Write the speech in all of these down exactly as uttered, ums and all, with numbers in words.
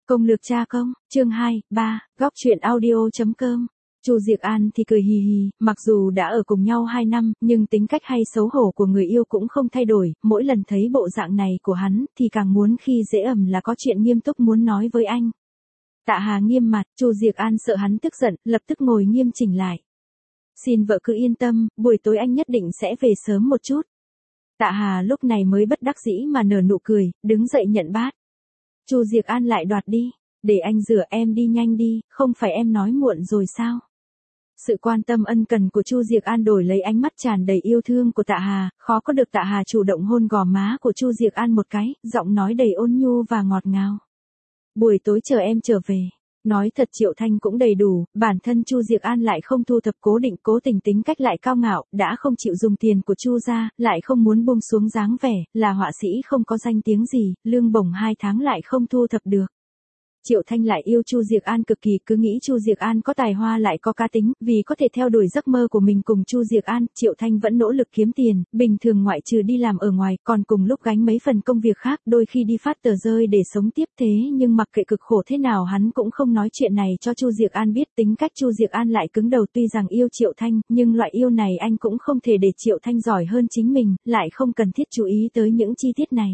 Công lược cha công, chương hai, ba, góc truyện audio.com. Chu Diệc An thì cười hì hì, mặc dù đã ở cùng nhau hai năm, nhưng tính cách hay xấu hổ của người yêu cũng không thay đổi, mỗi lần thấy bộ dạng này của hắn thì càng muốn khi dễ ẩm là có chuyện nghiêm túc muốn nói với anh. Tạ Hà nghiêm mặt, Chu Diệc An sợ hắn tức giận, lập tức ngồi nghiêm chỉnh lại. Xin vợ cứ yên tâm, buổi tối anh nhất định sẽ về sớm một chút. Tạ Hà lúc này mới bất đắc dĩ mà nở nụ cười, đứng dậy nhận bát. Chu Diệc An lại đoạt đi, để anh rửa, em đi nhanh đi, không phải em nói muộn rồi sao? Sự quan tâm ân cần của Chu Diệc An đổi lấy ánh mắt tràn đầy yêu thương của Tạ Hà, khó có được Tạ Hà chủ động hôn gò má của Chu Diệc An một cái, giọng nói đầy ôn nhu và ngọt ngào. Buổi tối chờ em trở về. Nói thật Triệu Thanh cũng đầy đủ, bản thân Chu Diệc An lại không thu thập cố định, cố tình tính cách lại cao ngạo, đã không chịu dùng tiền của Chu gia, lại không muốn buông xuống dáng vẻ, là họa sĩ không có danh tiếng gì, lương bổng hai tháng lại không thu thập được. Triệu Thanh lại yêu Chu Diệc An cực kỳ, cứ nghĩ Chu Diệc An có tài hoa lại có cá tính, vì có thể theo đuổi giấc mơ của mình cùng Chu Diệc An, Triệu Thanh vẫn nỗ lực kiếm tiền, bình thường ngoại trừ đi làm ở ngoài, còn cùng lúc gánh mấy phần công việc khác, đôi khi đi phát tờ rơi để sống tiếp thế nhưng mặc kệ cực khổ thế nào hắn cũng không nói chuyện này cho Chu Diệc An biết, tính cách Chu Diệc An lại cứng đầu, tuy rằng yêu Triệu Thanh, nhưng loại yêu này anh cũng không thể để Triệu Thanh giỏi hơn chính mình, lại không cần thiết chú ý tới những chi tiết này.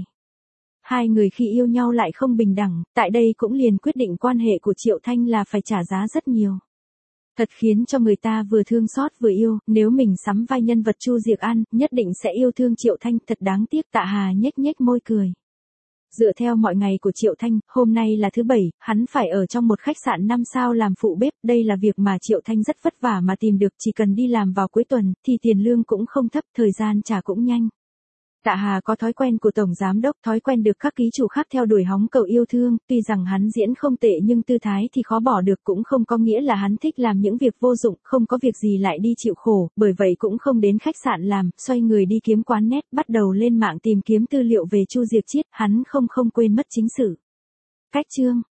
Hai người khi yêu nhau lại không bình đẳng, tại đây cũng liền quyết định quan hệ của Triệu Thanh là phải trả giá rất nhiều. Thật khiến cho người ta vừa thương xót vừa yêu, nếu mình sắm vai nhân vật Chu Diệc An, nhất định sẽ yêu thương Triệu Thanh, thật đáng tiếc. Tạ Hà nhếch nhếch môi cười. Dựa theo mọi ngày của Triệu Thanh, hôm nay là thứ bảy, hắn phải ở trong một khách sạn năm sao làm phụ bếp, đây là việc mà Triệu Thanh rất vất vả mà tìm được, chỉ cần đi làm vào cuối tuần, thì tiền lương cũng không thấp, thời gian trả cũng nhanh. Tạ Hà có thói quen của tổng giám đốc, thói quen được các ký chủ khác theo đuổi hóng cầu yêu thương, tuy rằng hắn diễn không tệ nhưng tư thái thì khó bỏ được, cũng không có nghĩa là hắn thích làm những việc vô dụng, không có việc gì lại đi chịu khổ, bởi vậy cũng không đến khách sạn làm, xoay người đi kiếm quán net, bắt đầu lên mạng tìm kiếm tư liệu về Chu Diệc Chiết, hắn không không quên mất chính sự. Cách chương